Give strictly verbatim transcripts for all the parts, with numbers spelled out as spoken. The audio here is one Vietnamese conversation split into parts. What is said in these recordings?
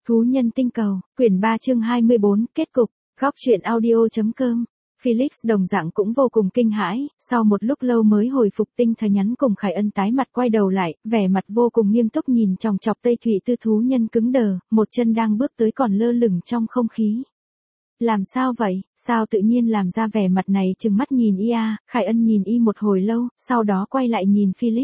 Thú nhân tinh cầu, quyển ba chương hai mươi bốn, kết cục, góc truyện audio.com. Felix đồng dạng cũng vô cùng kinh hãi, sau một lúc lâu mới hồi phục tinh thần nhắn cùng Khải Ân tái mặt quay đầu lại, vẻ mặt vô cùng nghiêm túc nhìn chòng chọc Tây Thụy Tư thú nhân cứng đờ, một chân đang bước tới còn lơ lửng trong không khí. Làm sao vậy, sao tự nhiên làm ra vẻ mặt này chừng mắt nhìn y a, Khải Ân nhìn y một hồi lâu, sau đó quay lại nhìn Felix.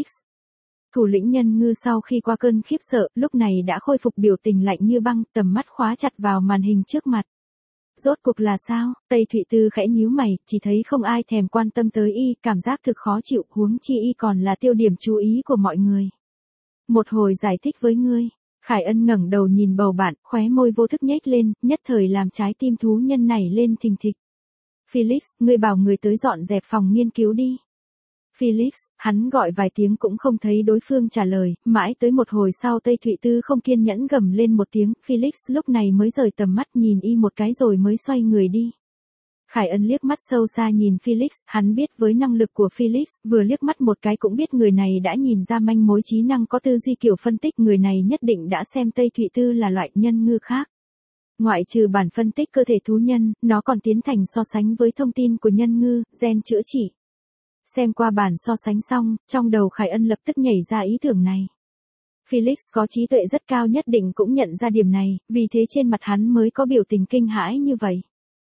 Thủ lĩnh nhân ngư sau khi qua cơn khiếp sợ, lúc này đã khôi phục biểu tình lạnh như băng, tầm mắt khóa chặt vào màn hình trước mặt. Rốt cuộc là sao? Tây Thụy Tư khẽ nhíu mày, chỉ thấy không ai thèm quan tâm tới y, cảm giác thực khó chịu, huống chi y còn là tiêu điểm chú ý của mọi người. Một hồi giải thích với ngươi. Khải Ân ngẩng đầu nhìn bầu bạn, khóe môi vô thức nhếch lên, nhất thời làm trái tim thú nhân này lên thình thịch. Felix, ngươi bảo người tới dọn dẹp phòng nghiên cứu đi. Felix, hắn gọi vài tiếng cũng không thấy đối phương trả lời, mãi tới một hồi sau Tây Thụy Tư không kiên nhẫn gầm lên một tiếng, Felix lúc này mới rời tầm mắt nhìn y một cái rồi mới xoay người đi. Khải Ân liếc mắt sâu xa nhìn Felix, hắn biết với năng lực của Felix, vừa liếc mắt một cái cũng biết người này đã nhìn ra manh mối trí năng có tư duy kiểu phân tích, người này nhất định đã xem Tây Thụy Tư là loại nhân ngư khác. Ngoại trừ bản phân tích cơ thể thú nhân, nó còn tiến hành so sánh với thông tin của nhân ngư, gen chữa trị. Xem qua bản so sánh xong, trong đầu Khải Ân lập tức nhảy ra ý tưởng này. Felix có trí tuệ rất cao nhất định cũng nhận ra điểm này, vì thế trên mặt hắn mới có biểu tình kinh hãi như vậy.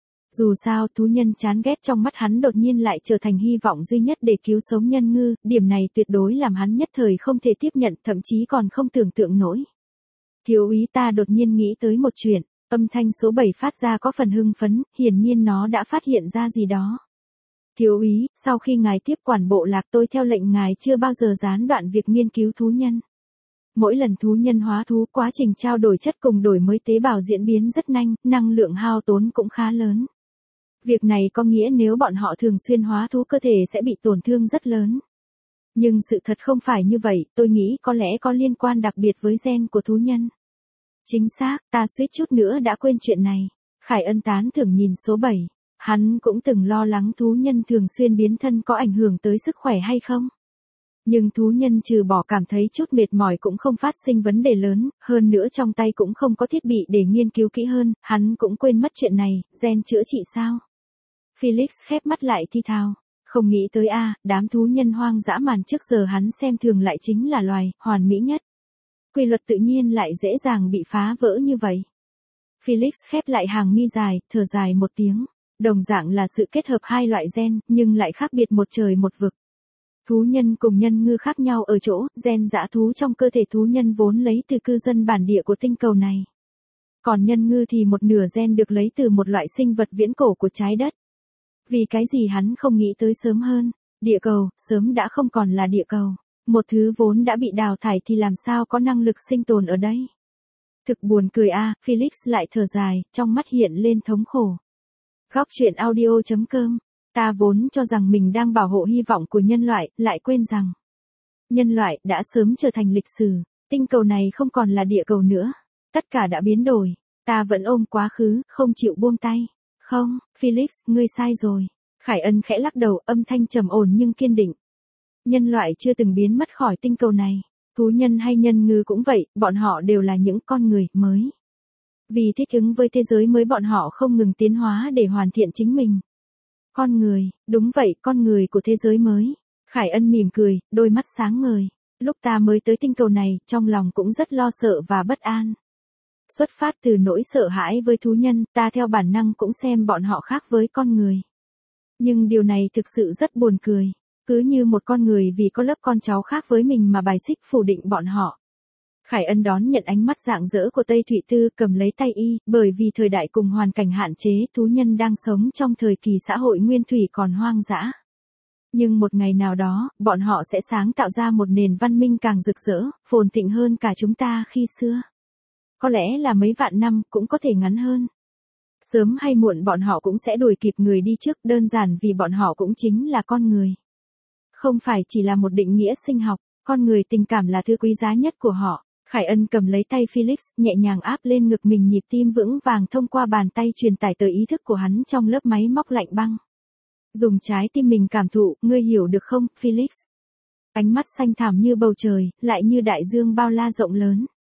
Dù sao, thú nhân chán ghét trong mắt hắn đột nhiên lại trở thành hy vọng duy nhất để cứu sống nhân ngư, điểm này tuyệt đối làm hắn nhất thời không thể tiếp nhận, thậm chí còn không tưởng tượng nổi. Thiếu úy, ta đột nhiên nghĩ tới một chuyện, âm thanh số bảy phát ra có phần hưng phấn, hiển nhiên nó đã phát hiện ra gì đó. Thiếu úy, sau khi ngài tiếp quản bộ lạc tôi theo lệnh ngài chưa bao giờ gián đoạn việc nghiên cứu thú nhân. Mỗi lần thú nhân hóa thú, quá trình trao đổi chất cùng đổi mới tế bào diễn biến rất nhanh, năng lượng hao tốn cũng khá lớn. Việc này có nghĩa nếu bọn họ thường xuyên hóa thú cơ thể sẽ bị tổn thương rất lớn. Nhưng sự thật không phải như vậy, tôi nghĩ có lẽ có liên quan đặc biệt với gen của thú nhân. Chính xác, ta suýt chút nữa đã quên chuyện này. Khải Ân tán thưởng nhìn số bảy. Hắn cũng từng lo lắng thú nhân thường xuyên biến thân có ảnh hưởng tới sức khỏe hay không. Nhưng thú nhân trừ bỏ cảm thấy chút mệt mỏi cũng không phát sinh vấn đề lớn, hơn nữa trong tay cũng không có thiết bị để nghiên cứu kỹ hơn, hắn cũng quên mất chuyện này, gen chữa trị sao. Felix khép mắt lại thi thào, không nghĩ tới a, đám thú nhân hoang dã màn trước giờ hắn xem thường lại chính là loài hoàn mỹ nhất. Quy luật tự nhiên lại dễ dàng bị phá vỡ như vậy. Felix khép lại hàng mi dài, thở dài một tiếng. Đồng dạng là sự kết hợp hai loại gen, nhưng lại khác biệt một trời một vực. Thú nhân cùng nhân ngư khác nhau ở chỗ, gen dã thú trong cơ thể thú nhân vốn lấy từ cư dân bản địa của tinh cầu này. Còn nhân ngư thì một nửa gen được lấy từ một loại sinh vật viễn cổ của trái đất. Vì cái gì hắn không nghĩ tới sớm hơn, địa cầu, sớm đã không còn là địa cầu. Một thứ vốn đã bị đào thải thì làm sao có năng lực sinh tồn ở đây. Thực buồn cười a, Felix lại thở dài, trong mắt hiện lên thống khổ. Góc truyện audio.com, ta vốn cho rằng mình đang bảo hộ hy vọng của nhân loại, lại quên rằng nhân loại đã sớm trở thành lịch sử, tinh cầu này không còn là địa cầu nữa, tất cả đã biến đổi, ta vẫn ôm quá khứ, không chịu buông tay. Không, Felix, ngươi sai rồi. Khải Ân khẽ lắc đầu, âm thanh trầm ổn nhưng kiên định. Nhân loại chưa từng biến mất khỏi tinh cầu này, thú nhân hay nhân ngư cũng vậy, bọn họ đều là những con người mới. Vì thích ứng với thế giới mới bọn họ không ngừng tiến hóa để hoàn thiện chính mình. Con người, đúng vậy, con người của thế giới mới. Khải Ân mỉm cười, đôi mắt sáng ngời. Lúc ta mới tới tinh cầu này, trong lòng cũng rất lo sợ và bất an. Xuất phát từ nỗi sợ hãi với thú nhân, ta theo bản năng cũng xem bọn họ khác với con người. Nhưng điều này thực sự rất buồn cười. Cứ như một con người vì có lớp con cháu khác với mình mà bài xích phủ định bọn họ. Khải Ân đón nhận ánh mắt rạng rỡ của Tây Thụy Tư, cầm lấy tay y, bởi vì thời đại cùng hoàn cảnh hạn chế, thú nhân đang sống trong thời kỳ xã hội nguyên thủy còn hoang dã. Nhưng một ngày nào đó, bọn họ sẽ sáng tạo ra một nền văn minh càng rực rỡ, phồn thịnh hơn cả chúng ta khi xưa. Có lẽ là mấy vạn năm, cũng có thể ngắn hơn. Sớm hay muộn bọn họ cũng sẽ đuổi kịp người đi trước, đơn giản vì bọn họ cũng chính là con người. Không phải chỉ là một định nghĩa sinh học, con người tình cảm là thứ quý giá nhất của họ. Khải Ân cầm lấy tay Felix, nhẹ nhàng áp lên ngực mình, nhịp tim vững vàng thông qua bàn tay truyền tải tới ý thức của hắn trong lớp máy móc lạnh băng. Dùng trái tim mình cảm thụ, ngươi hiểu được không, Felix? Ánh mắt xanh thẳm như bầu trời, lại như đại dương bao la rộng lớn.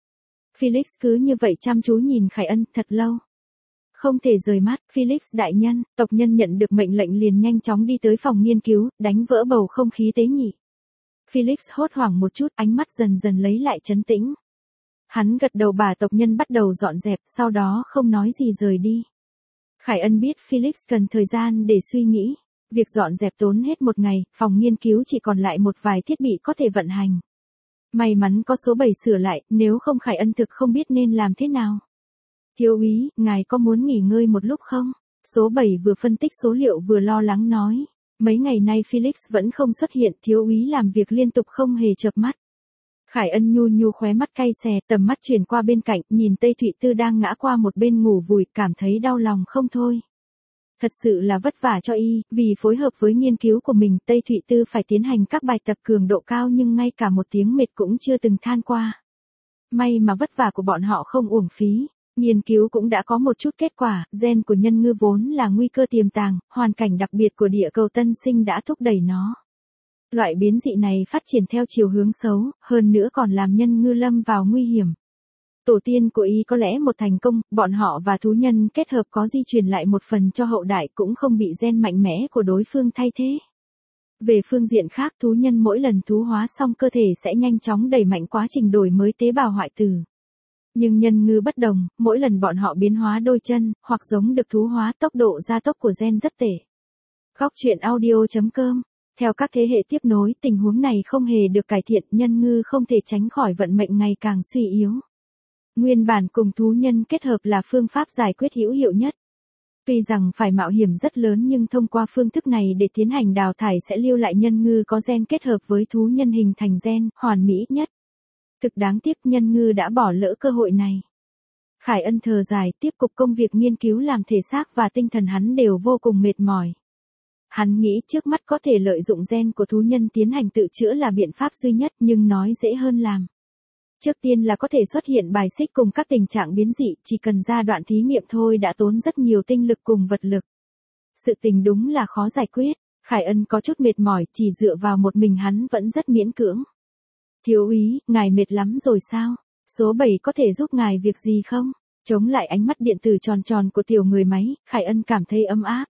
Felix cứ như vậy chăm chú nhìn Khải Ân thật lâu. Không thể rời mắt, Felix đại nhân, tộc nhân nhận được mệnh lệnh liền nhanh chóng đi tới phòng nghiên cứu, đánh vỡ bầu không khí tế nhị. Felix hốt hoảng một chút, ánh mắt dần dần lấy lại trấn tĩnh. Hắn gật đầu, bà tộc nhân bắt đầu dọn dẹp, sau đó không nói gì rời đi. Khải Ân biết Felix cần thời gian để suy nghĩ. Việc dọn dẹp tốn hết một ngày, phòng nghiên cứu chỉ còn lại một vài thiết bị có thể vận hành. May mắn có số bảy sửa lại, nếu không Khải Ân thực không biết nên làm thế nào. Thiếu úy, ngài có muốn nghỉ ngơi một lúc không? Số bảy vừa phân tích số liệu vừa lo lắng nói. Mấy ngày nay Felix vẫn không xuất hiện, thiếu úy làm việc liên tục không hề chợp mắt. Khải Ân nhu nhu khóe mắt cay xè, tầm mắt chuyển qua bên cạnh, nhìn Tây Thụy Tư đang ngã qua một bên ngủ vùi, cảm thấy đau lòng không thôi. Thật sự là vất vả cho y, vì phối hợp với nghiên cứu của mình, Tây Thụy Tư phải tiến hành các bài tập cường độ cao nhưng ngay cả một tiếng mệt cũng chưa từng than qua. May mà vất vả của bọn họ không uổng phí. Nghiên cứu cũng đã có một chút kết quả, gen của nhân ngư vốn là nguy cơ tiềm tàng, hoàn cảnh đặc biệt của địa cầu tân sinh đã thúc đẩy nó. Loại biến dị này phát triển theo chiều hướng xấu, hơn nữa còn làm nhân ngư lâm vào nguy hiểm. Tổ tiên của y có lẽ một thành công, bọn họ và thú nhân kết hợp có di truyền lại một phần cho hậu đại cũng không bị gen mạnh mẽ của đối phương thay thế. Về phương diện khác, thú nhân mỗi lần thú hóa xong cơ thể sẽ nhanh chóng đẩy mạnh quá trình đổi mới tế bào hoại tử. Nhưng nhân ngư bất đồng, mỗi lần bọn họ biến hóa đôi chân, hoặc giống được thú hóa, tốc độ gia tốc của gen rất tệ. Góc truyện audio chấm com. Theo các thế hệ tiếp nối, tình huống này không hề được cải thiện, nhân ngư không thể tránh khỏi vận mệnh ngày càng suy yếu. Nguyên bản cùng thú nhân kết hợp là phương pháp giải quyết hữu hiệu nhất. Tuy rằng phải mạo hiểm rất lớn nhưng thông qua phương thức này để tiến hành đào thải sẽ lưu lại nhân ngư có gen kết hợp với thú nhân hình thành gen hoàn mỹ nhất. Thực đáng tiếc nhân ngư đã bỏ lỡ cơ hội này. Khải Ân thở dài, tiếp tục công việc nghiên cứu làm thể xác và tinh thần hắn đều vô cùng mệt mỏi. Hắn nghĩ trước mắt có thể lợi dụng gen của thú nhân tiến hành tự chữa là biện pháp duy nhất nhưng nói dễ hơn làm. Trước tiên là có thể xuất hiện bài xích cùng các tình trạng biến dị, chỉ cần giai đoạn thí nghiệm thôi đã tốn rất nhiều tinh lực cùng vật lực. Sự tình đúng là khó giải quyết, Khải Ân có chút mệt mỏi, chỉ dựa vào một mình hắn vẫn rất miễn cưỡng. Thiếu úy, ngài mệt lắm rồi sao? Số bảy có thể giúp ngài việc gì không? Chống lại ánh mắt điện tử tròn tròn của tiểu người máy, Khải Ân cảm thấy ấm áp.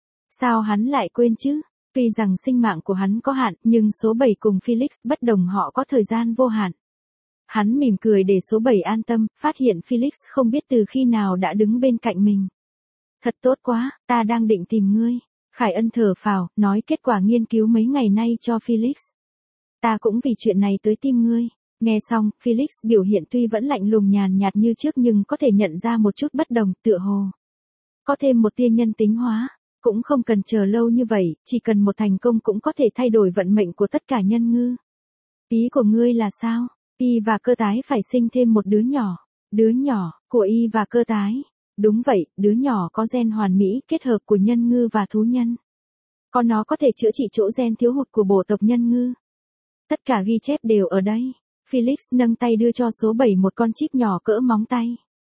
Sao hắn lại quên chứ? Tuy rằng sinh mạng của hắn có hạn, nhưng số bảy cùng Felix bất đồng, họ có thời gian vô hạn. Hắn mỉm cười để số bảy an tâm, phát hiện Felix không biết từ khi nào đã đứng bên cạnh mình. Thật tốt quá, ta đang định tìm ngươi. Khải Ân thở phào, nói kết quả nghiên cứu mấy ngày nay cho Felix. Ta cũng vì chuyện này tới tìm ngươi. Nghe xong, Felix biểu hiện tuy vẫn lạnh lùng nhàn nhạt như trước nhưng có thể nhận ra một chút bất đồng, tựa hồ. Có thêm một tia nhân tính hóa. Cũng không cần chờ lâu như vậy, chỉ cần một thành công cũng có thể thay đổi vận mệnh của tất cả nhân ngư. Ý của ngươi là sao? Y và cơ tái phải sinh thêm một đứa nhỏ. Đứa nhỏ, của Y và cơ tái. Đúng vậy, đứa nhỏ có gen hoàn mỹ kết hợp của nhân ngư và thú nhân. Còn nó có thể chữa trị chỗ gen thiếu hụt của bộ tộc nhân ngư. Tất cả ghi chép đều ở đây. Felix nâng tay đưa cho số bảy một con chip nhỏ cỡ móng tay.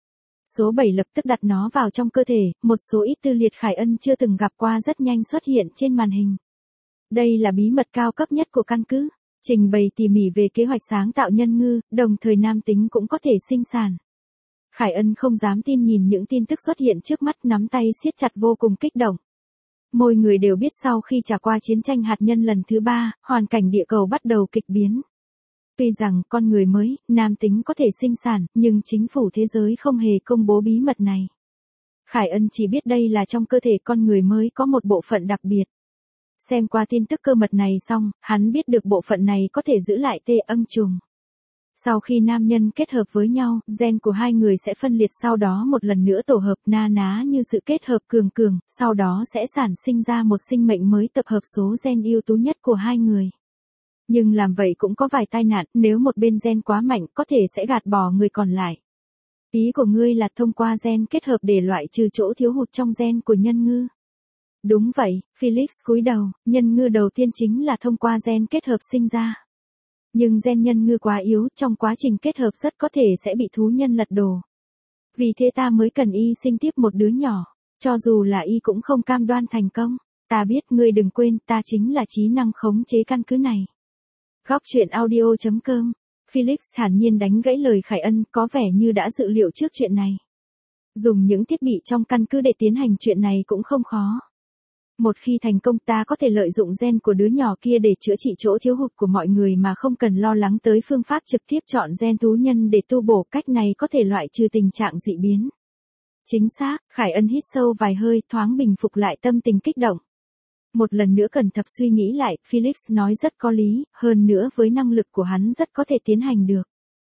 Số bảy lập tức đặt nó vào trong cơ thể, một số ít tư liệt Khải Ân chưa từng gặp qua rất nhanh xuất hiện trên màn hình. Đây là bí mật cao cấp nhất của căn cứ, trình bày tỉ mỉ về kế hoạch sáng tạo nhân ngư, đồng thời nam tính cũng có thể sinh sản. Khải Ân không dám tin nhìn những tin tức xuất hiện trước mắt, nắm tay siết chặt vô cùng kích động. Mỗi người đều biết sau khi trải qua chiến tranh hạt nhân lần thứ ba, hoàn cảnh địa cầu bắt đầu kịch biến. Tuy rằng con người mới, nam tính có thể sinh sản, nhưng chính phủ thế giới không hề công bố bí mật này. Khải Ân chỉ biết đây là trong cơ thể con người mới có một bộ phận đặc biệt. Xem qua tin tức cơ mật này xong, hắn biết được bộ phận này có thể giữ lại tê âng trùng. Sau khi nam nhân kết hợp với nhau, gen của hai người sẽ phân liệt sau đó một lần nữa tổ hợp na ná như sự kết hợp cường cường, sau đó sẽ sản sinh ra một sinh mệnh mới tập hợp số gen ưu tú nhất của hai người. Nhưng làm vậy cũng có vài tai nạn, nếu một bên gen quá mạnh có thể sẽ gạt bỏ người còn lại. Ý của ngươi là thông qua gen kết hợp để loại trừ chỗ thiếu hụt trong gen của nhân ngư. Đúng vậy, Felix cúi đầu, nhân ngư đầu tiên chính là thông qua gen kết hợp sinh ra. Nhưng gen nhân ngư quá yếu, trong quá trình kết hợp rất có thể sẽ bị thú nhân lật đổ. Vì thế ta mới cần y sinh tiếp một đứa nhỏ, cho dù là y cũng không cam đoan thành công. Ta biết, ngươi đừng quên, ta chính là trí năng khống chế căn cứ này. Góc truyện audio chấm com Felix thản nhiên đánh gãy lời Khải Ân, có vẻ như đã dự liệu trước chuyện này. Dùng những thiết bị trong căn cứ để tiến hành chuyện này cũng không khó. Một khi thành công ta có thể lợi dụng gen của đứa nhỏ kia để chữa trị chỗ thiếu hụt của mọi người mà không cần lo lắng tới phương pháp trực tiếp chọn gen thú nhân để tu bổ, cách này có thể loại trừ tình trạng dị biến. Chính xác, Khải Ân hít sâu vài hơi, thoáng bình phục lại tâm tình kích động. Một lần nữa cẩn thận suy nghĩ lại, Felix nói rất có lý, hơn nữa với năng lực của hắn rất có thể tiến hành được.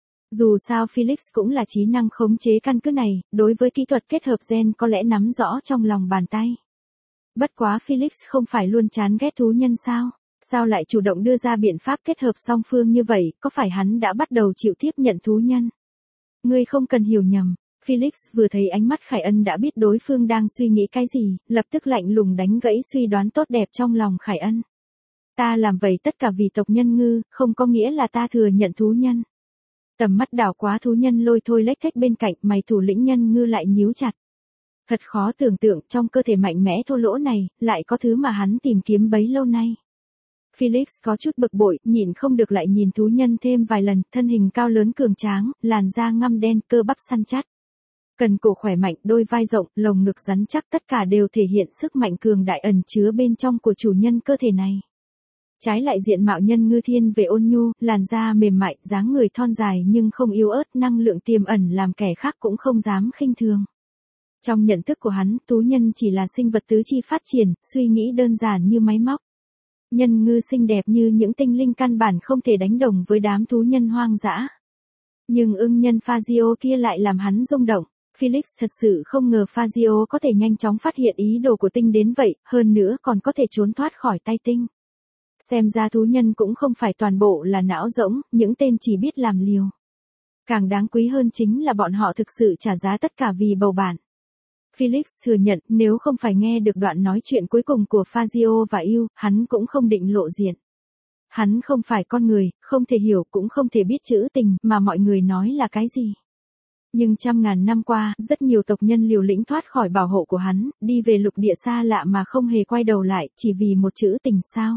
Dù sao Felix cũng là trí năng khống chế căn cứ này, đối với kỹ thuật kết hợp gen có lẽ nắm rõ trong lòng bàn tay. Bất quá Felix không phải luôn chán ghét thú nhân sao? Sao lại chủ động đưa ra biện pháp kết hợp song phương như vậy, có phải hắn đã bắt đầu chịu tiếp nhận thú nhân? Ngươi không cần hiểu nhầm. Felix vừa thấy ánh mắt Khải Ân đã biết đối phương đang suy nghĩ cái gì, lập tức lạnh lùng đánh gãy suy đoán tốt đẹp trong lòng Khải Ân. Ta làm vậy tất cả vì tộc nhân Ngư, không có nghĩa là ta thừa nhận thú nhân. Tầm mắt đảo quá thú nhân Lôi Thôi lếch thếch bên cạnh, mày thủ lĩnh nhân Ngư lại nhíu chặt. Thật khó tưởng tượng trong cơ thể mạnh mẽ thô lỗ này, lại có thứ mà hắn tìm kiếm bấy lâu nay. Felix có chút bực bội, nhìn không được lại nhìn thú nhân thêm vài lần, thân hình cao lớn cường tráng, làn da ngăm đen, cơ bắp săn chắc. Cần cổ khỏe mạnh, đôi vai rộng, lồng ngực rắn chắc, tất cả đều thể hiện sức mạnh cường đại ẩn chứa bên trong của chủ nhân cơ thể này. Trái lại diện mạo nhân Ngư thiên về ôn nhu, làn da mềm mại, dáng người thon dài nhưng không yếu ớt, năng lượng tiềm ẩn làm kẻ khác cũng không dám khinh thường. Trong nhận thức của hắn, thú nhân chỉ là sinh vật tứ chi phát triển, suy nghĩ đơn giản như máy móc. Nhân Ngư xinh đẹp như những tinh linh căn bản không thể đánh đồng với đám thú nhân hoang dã. Nhưng ưng nhân Fazio kia lại làm hắn rung động. Felix thật sự không ngờ Fazio có thể nhanh chóng phát hiện ý đồ của Tinh đến vậy, hơn nữa còn có thể trốn thoát khỏi tay Tinh. Xem ra thú nhân cũng không phải toàn bộ là não rỗng, những tên chỉ biết làm liều. Càng đáng quý hơn chính là bọn họ thực sự trả giá tất cả vì bầu bạn. Felix thừa nhận nếu không phải nghe được đoạn nói chuyện cuối cùng của Fazio và Yêu, hắn cũng không định lộ diện. Hắn không phải con người, không thể hiểu cũng không thể biết chữ tình mà mọi người nói là cái gì. Nhưng trăm ngàn năm qua, rất nhiều tộc nhân liều lĩnh thoát khỏi bảo hộ của hắn, đi về lục địa xa lạ mà không hề quay đầu lại, chỉ vì một chữ tình sao.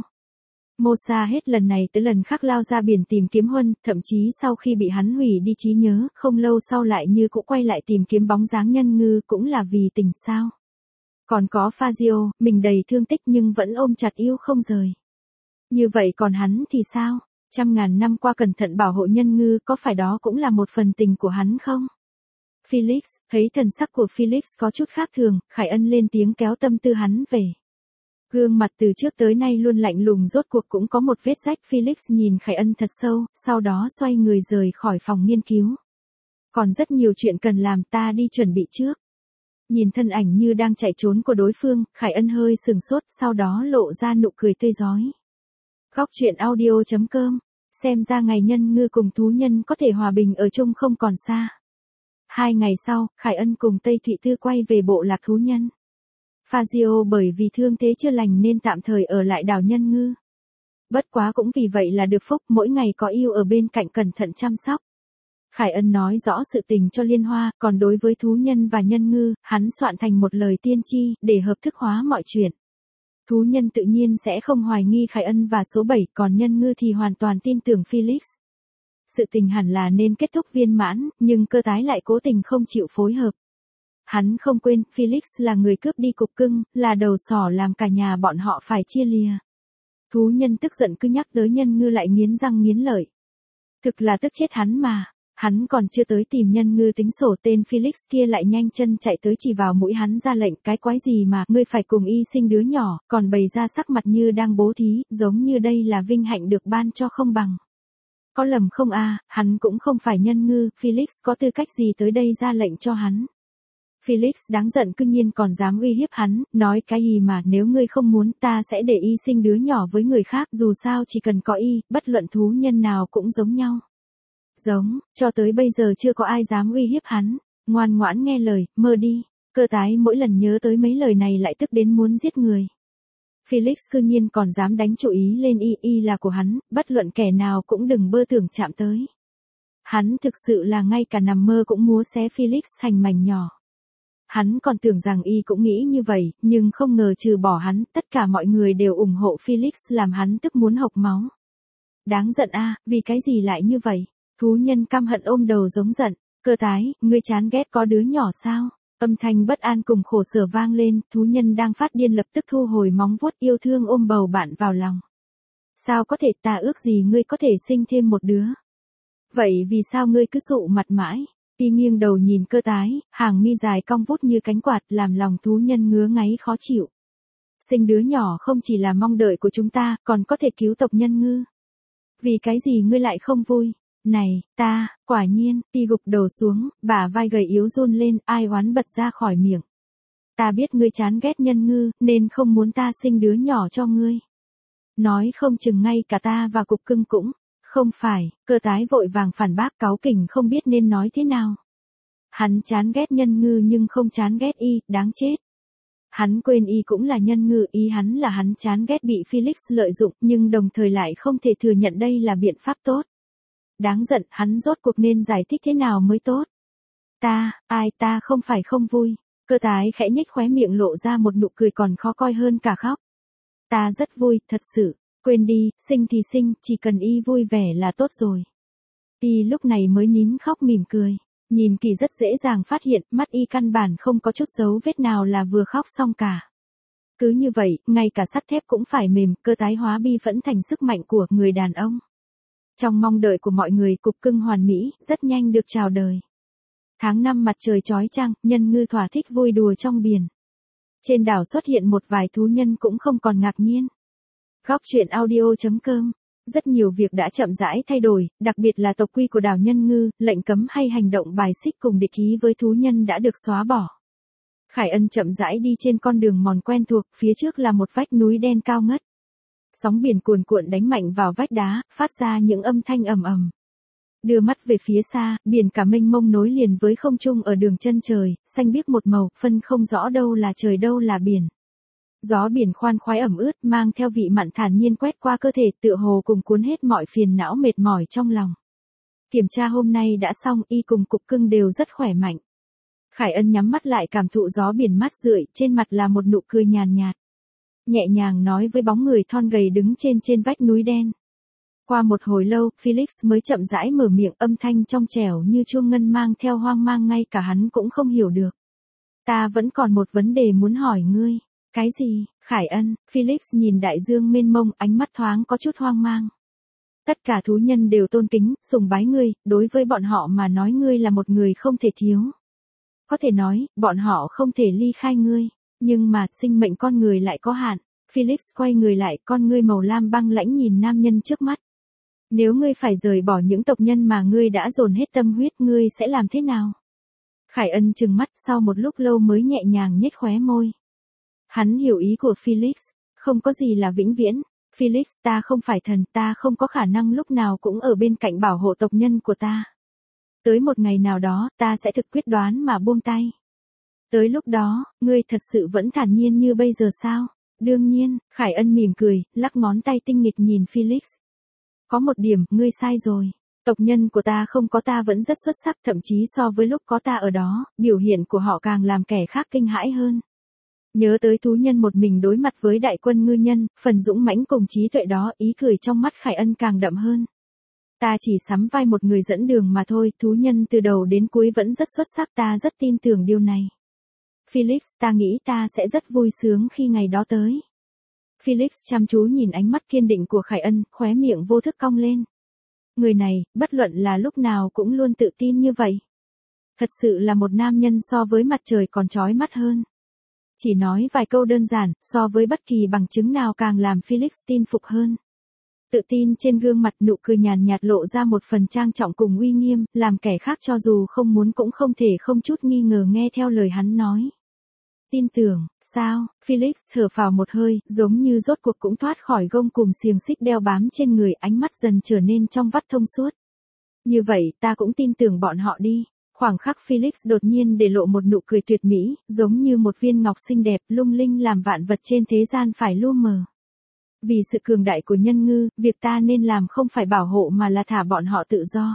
Mosa hết lần này tới lần khác lao ra biển tìm kiếm Huân, thậm chí sau khi bị hắn hủy đi trí nhớ, không lâu sau lại như cũng quay lại tìm kiếm bóng dáng nhân Ngư, cũng là vì tình sao. Còn có Fazio, mình đầy thương tích nhưng vẫn ôm chặt Yêu không rời. Như vậy còn hắn thì sao? Trăm ngàn năm qua cẩn thận bảo hộ nhân Ngư, có phải đó cũng là một phần tình của hắn không? Felix, thấy thần sắc của Felix có chút khác thường, Khải Ân lên tiếng kéo tâm tư hắn về. Gương mặt từ trước tới nay luôn lạnh lùng rốt cuộc cũng có một vết rách. Felix nhìn Khải Ân thật sâu, sau đó xoay người rời khỏi phòng nghiên cứu. Còn rất nhiều chuyện cần làm, ta đi chuẩn bị trước. Nhìn thân ảnh như đang chạy trốn của đối phương, Khải Ân hơi sừng sốt, sau đó lộ ra nụ cười tươi rói. Góc truyện audio chấm com, xem ra ngày nhân Ngư cùng thú nhân có thể hòa bình ở chung không còn xa. Hai ngày sau, Khải Ân cùng Tây Thụy Tư quay về bộ lạc thú nhân. Fazio bởi vì thương thế chưa lành nên tạm thời ở lại đảo nhân Ngư. Bất quá cũng vì vậy là được phúc, mỗi ngày có Yêu ở bên cạnh cẩn thận chăm sóc. Khải Ân nói rõ sự tình cho Liên Hoa, còn đối với thú nhân và nhân Ngư, hắn soạn thành một lời tiên tri, để hợp thức hóa mọi chuyện. Thú nhân tự nhiên sẽ không hoài nghi Khải Ân và số bảy, còn nhân Ngư thì hoàn toàn tin tưởng Felix. Sự tình hẳn là nên kết thúc viên mãn, nhưng cơ tái lại cố tình không chịu phối hợp. Hắn không quên, Felix là người cướp đi cục cưng, là đầu sỏ làm cả nhà bọn họ phải chia lìa. Thú nhân tức giận cứ nhắc tới nhân Ngư lại nghiến răng nghiến lợi. Thực là tức chết hắn mà. Hắn còn chưa tới tìm nhân Ngư tính sổ, tên Felix kia lại nhanh chân chạy tới chỉ vào mũi hắn ra lệnh, cái quái gì mà, ngươi phải cùng y sinh đứa nhỏ, còn bày ra sắc mặt như đang bố thí, giống như đây là vinh hạnh được ban cho không bằng. Có lầm không a, hắn cũng không phải nhân Ngư, Felix có tư cách gì tới đây ra lệnh cho hắn. Felix đáng giận cư nhiên còn dám uy hiếp hắn, nói cái gì mà, nếu ngươi không muốn ta sẽ để y sinh đứa nhỏ với người khác, dù sao chỉ cần có y, bất luận thú nhân nào cũng giống nhau. Giống, cho tới bây giờ chưa có ai dám uy hiếp hắn, ngoan ngoãn nghe lời, mơ đi. Cơ tái mỗi lần nhớ tới mấy lời này lại tức đến muốn giết người. Felix cư nhiên còn dám đánh chủ ý lên y, y là của hắn, bất luận kẻ nào cũng đừng bơ tưởng chạm tới. Hắn thực sự là ngay cả nằm mơ cũng múa xé Felix thành mảnh nhỏ. Hắn còn tưởng rằng y cũng nghĩ như vậy, nhưng không ngờ trừ bỏ hắn, tất cả mọi người đều ủng hộ Felix làm hắn tức muốn hộc máu. Đáng giận a, vì cái gì lại như vậy? Thú nhân căm hận ôm đầu giống giận, cơ tái, ngươi chán ghét có đứa nhỏ sao? Âm thanh bất an cùng khổ sở vang lên, thú nhân đang phát điên lập tức thu hồi móng vuốt yêu thương ôm bầu bạn vào lòng. Sao có thể, ta ước gì ngươi có thể sinh thêm một đứa. Vậy vì sao ngươi cứ sụ mặt mãi? Y nghiêng đầu nhìn cơ tái, hàng mi dài cong vút như cánh quạt làm lòng thú nhân ngứa ngáy khó chịu. Sinh đứa nhỏ không chỉ là mong đợi của chúng ta, còn có thể cứu tộc nhân ngư. Vì cái gì ngươi lại không vui? Này, ta, quả nhiên, Y gục đầu xuống, bả vai gầy yếu run lên, ai oán bật ra khỏi miệng. Ta biết ngươi chán ghét nhân ngư, nên không muốn ta sinh đứa nhỏ cho ngươi. Nói không chừng ngay cả ta và cục cưng cũng. Không phải, cơ tái vội vàng phản bác cáu kỉnh không biết nên nói thế nào. Hắn chán ghét nhân ngư nhưng không chán ghét Y, đáng chết. Hắn quên Y cũng là nhân ngư, ý hắn là hắn chán ghét bị Felix lợi dụng nhưng đồng thời lại không thể thừa nhận đây là biện pháp tốt. Đáng giận, hắn rốt cuộc nên giải thích thế nào mới tốt. Ta, ai ta không phải không vui. Cơ tái khẽ nhếch khóe miệng lộ ra một nụ cười còn khó coi hơn cả khóc. Ta rất vui, thật sự. Quên đi, sinh thì sinh, chỉ cần Y vui vẻ là tốt rồi. Y lúc này mới nín khóc mỉm cười. Nhìn Kỳ rất dễ dàng phát hiện, mắt Y căn bản không có chút dấu vết nào là vừa khóc xong cả. Cứ như vậy, ngay cả sắt thép cũng phải mềm, cơ tái hóa bi phẫn thành sức mạnh của người đàn ông. Trong mong đợi của mọi người, cục cưng hoàn mỹ, rất nhanh được chào đời. Tháng năm mặt trời chói chang, nhân ngư thỏa thích vui đùa trong biển. Trên đảo xuất hiện một vài thú nhân cũng không còn ngạc nhiên. Góc truyện audio chấm com. Rất nhiều việc đã chậm rãi thay đổi, đặc biệt là tộc quy của đảo Nhân Ngư, lệnh cấm hay hành động bài xích cùng địch ý với thú nhân đã được xóa bỏ. Khải Ân chậm rãi đi trên con đường mòn quen thuộc, phía trước là một vách núi đen cao ngất. Sóng biển cuồn cuộn đánh mạnh vào vách đá, phát ra những âm thanh ầm ầm. Đưa mắt về phía xa, biển cả mênh mông nối liền với không trung ở đường chân trời, xanh biếc một màu, phân không rõ đâu là trời đâu là biển. Gió biển khoan khoái ẩm ướt mang theo vị mặn thản nhiên quét qua cơ thể tựa hồ cùng cuốn hết mọi phiền não mệt mỏi trong lòng. Kiểm tra hôm nay đã xong, Y cùng cục cưng đều rất khỏe mạnh. Khải Ân nhắm mắt lại cảm thụ gió biển mát rượi, trên mặt là một nụ cười nhàn nhạt. Nhẹ nhàng nói với bóng người thon gầy đứng trên trên vách núi đen. Qua một hồi lâu, Felix mới chậm rãi mở miệng, âm thanh trong trẻo như chuông ngân mang theo hoang mang ngay cả hắn cũng không hiểu được. Ta vẫn còn một vấn đề muốn hỏi ngươi. Cái gì, Khải Ân? Felix nhìn đại dương mênh mông, ánh mắt thoáng có chút hoang mang. Tất cả thú nhân đều tôn kính, sùng bái ngươi, đối với bọn họ mà nói ngươi là một người không thể thiếu. Có thể nói, bọn họ không thể ly khai ngươi, nhưng mà sinh mệnh con người lại có hạn. Felix quay người lại, con ngươi màu lam băng lãnh nhìn nam nhân trước mắt. Nếu ngươi phải rời bỏ những tộc nhân mà ngươi đã dồn hết tâm huyết, ngươi sẽ làm thế nào? Khải Ân trừng mắt, sau một lúc lâu mới nhẹ nhàng nhếch khóe môi. Hắn hiểu ý của Felix, không có gì là vĩnh viễn. Felix, ta không phải thần, ta không có khả năng lúc nào cũng ở bên cạnh bảo hộ tộc nhân của ta. Tới một ngày nào đó, ta sẽ thực quyết đoán mà buông tay. Tới lúc đó, ngươi thật sự vẫn thản nhiên như bây giờ sao? Đương nhiên, Khải Ân mỉm cười, lắc ngón tay tinh nghịch nhìn Felix. Có một điểm, ngươi sai rồi. Tộc nhân của ta không có ta vẫn rất xuất sắc, thậm chí so với lúc có ta ở đó, biểu hiện của họ càng làm kẻ khác kinh hãi hơn. Nhớ tới thú nhân một mình đối mặt với đại quân ngư nhân, phần dũng mãnh cùng trí tuệ đó, ý cười trong mắt Khải Ân càng đậm hơn. Ta chỉ sắm vai một người dẫn đường mà thôi, thú nhân từ đầu đến cuối vẫn rất xuất sắc, ta rất tin tưởng điều này. Felix, ta nghĩ ta sẽ rất vui sướng khi ngày đó tới. Felix chăm chú nhìn ánh mắt kiên định của Khải Ân, khóe miệng vô thức cong lên. Người này, bất luận là lúc nào cũng luôn tự tin như vậy. Thật sự là một nam nhân so với mặt trời còn chói mắt hơn. Chỉ nói vài câu đơn giản, so với bất kỳ bằng chứng nào càng làm Felix tin phục hơn. Tự tin trên gương mặt, nụ cười nhàn nhạt lộ ra một phần trang trọng cùng uy nghiêm, làm kẻ khác cho dù không muốn cũng không thể không chút nghi ngờ nghe theo lời hắn nói. Tin tưởng, sao? Felix thở phào một hơi, giống như rốt cuộc cũng thoát khỏi gông cùm xiềng xích đeo bám trên người, ánh mắt dần trở nên trong vắt thông suốt. Như vậy, ta cũng tin tưởng bọn họ đi. Khoảng khắc Felix đột nhiên để lộ một nụ cười tuyệt mỹ, giống như một viên ngọc xinh đẹp, lung linh làm vạn vật trên thế gian phải lu mờ. Vì sự cường đại của nhân ngư, việc ta nên làm không phải bảo hộ mà là thả bọn họ tự do.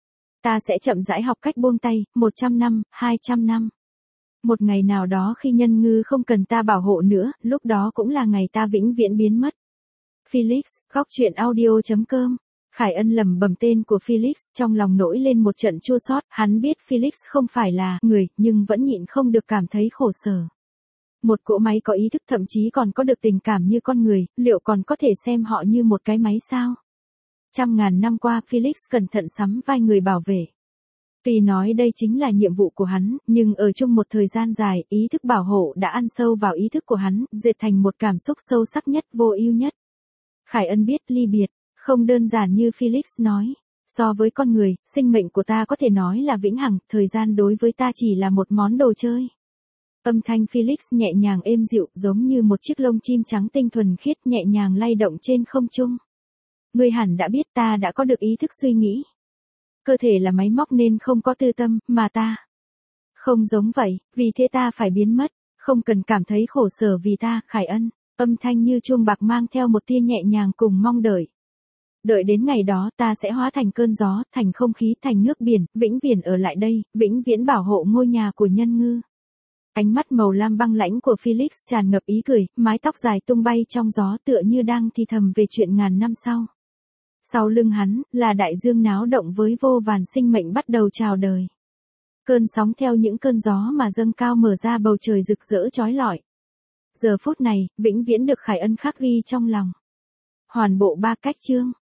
Ta sẽ chậm rãi học cách buông tay, một trăm năm, hai trăm năm. Một ngày nào đó khi nhân ngư không cần ta bảo hộ nữa, lúc đó cũng là ngày ta vĩnh viễn biến mất. Felix, góc truyện audio chấm com Khải Ân lẩm bẩm tên của Felix, trong lòng nổi lên một trận chua xót, hắn biết Felix không phải là người, nhưng vẫn nhịn không được cảm thấy khổ sở. Một cỗ máy có ý thức thậm chí còn có được tình cảm như con người, liệu còn có thể xem họ như một cái máy sao? Trăm ngàn năm qua Felix cẩn thận sắm vai người bảo vệ. Tuy nói đây chính là nhiệm vụ của hắn, nhưng ở chung một thời gian dài, ý thức bảo hộ đã ăn sâu vào ý thức của hắn, dệt thành một cảm xúc sâu sắc nhất, vô ưu nhất. Khải Ân biết ly biệt, không đơn giản như Felix nói. So với con người, sinh mệnh của ta có thể nói là vĩnh hằng, thời gian đối với ta chỉ là một món đồ chơi. Âm thanh Felix nhẹ nhàng êm dịu, giống như một chiếc lông chim trắng tinh thuần khiết nhẹ nhàng lay động trên không trung. Ngươi hẳn đã biết ta đã có được ý thức suy nghĩ. Cơ thể là máy móc nên không có tư tâm, mà ta không giống vậy, vì thế ta phải biến mất, không cần cảm thấy khổ sở vì ta, Khải Ân. Âm thanh như chuông bạc mang theo một tia nhẹ nhàng cùng mong đợi. Đợi đến ngày đó ta sẽ hóa thành cơn gió, thành không khí, thành nước biển, vĩnh viễn ở lại đây, vĩnh viễn bảo hộ ngôi nhà của nhân ngư. Ánh mắt màu lam băng lãnh của Felix tràn ngập ý cười, mái tóc dài tung bay trong gió tựa như đang thì thầm về chuyện ngàn năm sau. Sau lưng hắn, là đại dương náo động với vô vàn sinh mệnh bắt đầu chào đời. Cơn sóng theo những cơn gió mà dâng cao mở ra bầu trời rực rỡ chói lọi. Giờ phút này, vĩnh viễn được Khải Ân khắc ghi trong lòng. Hoàn bộ ba cách chương.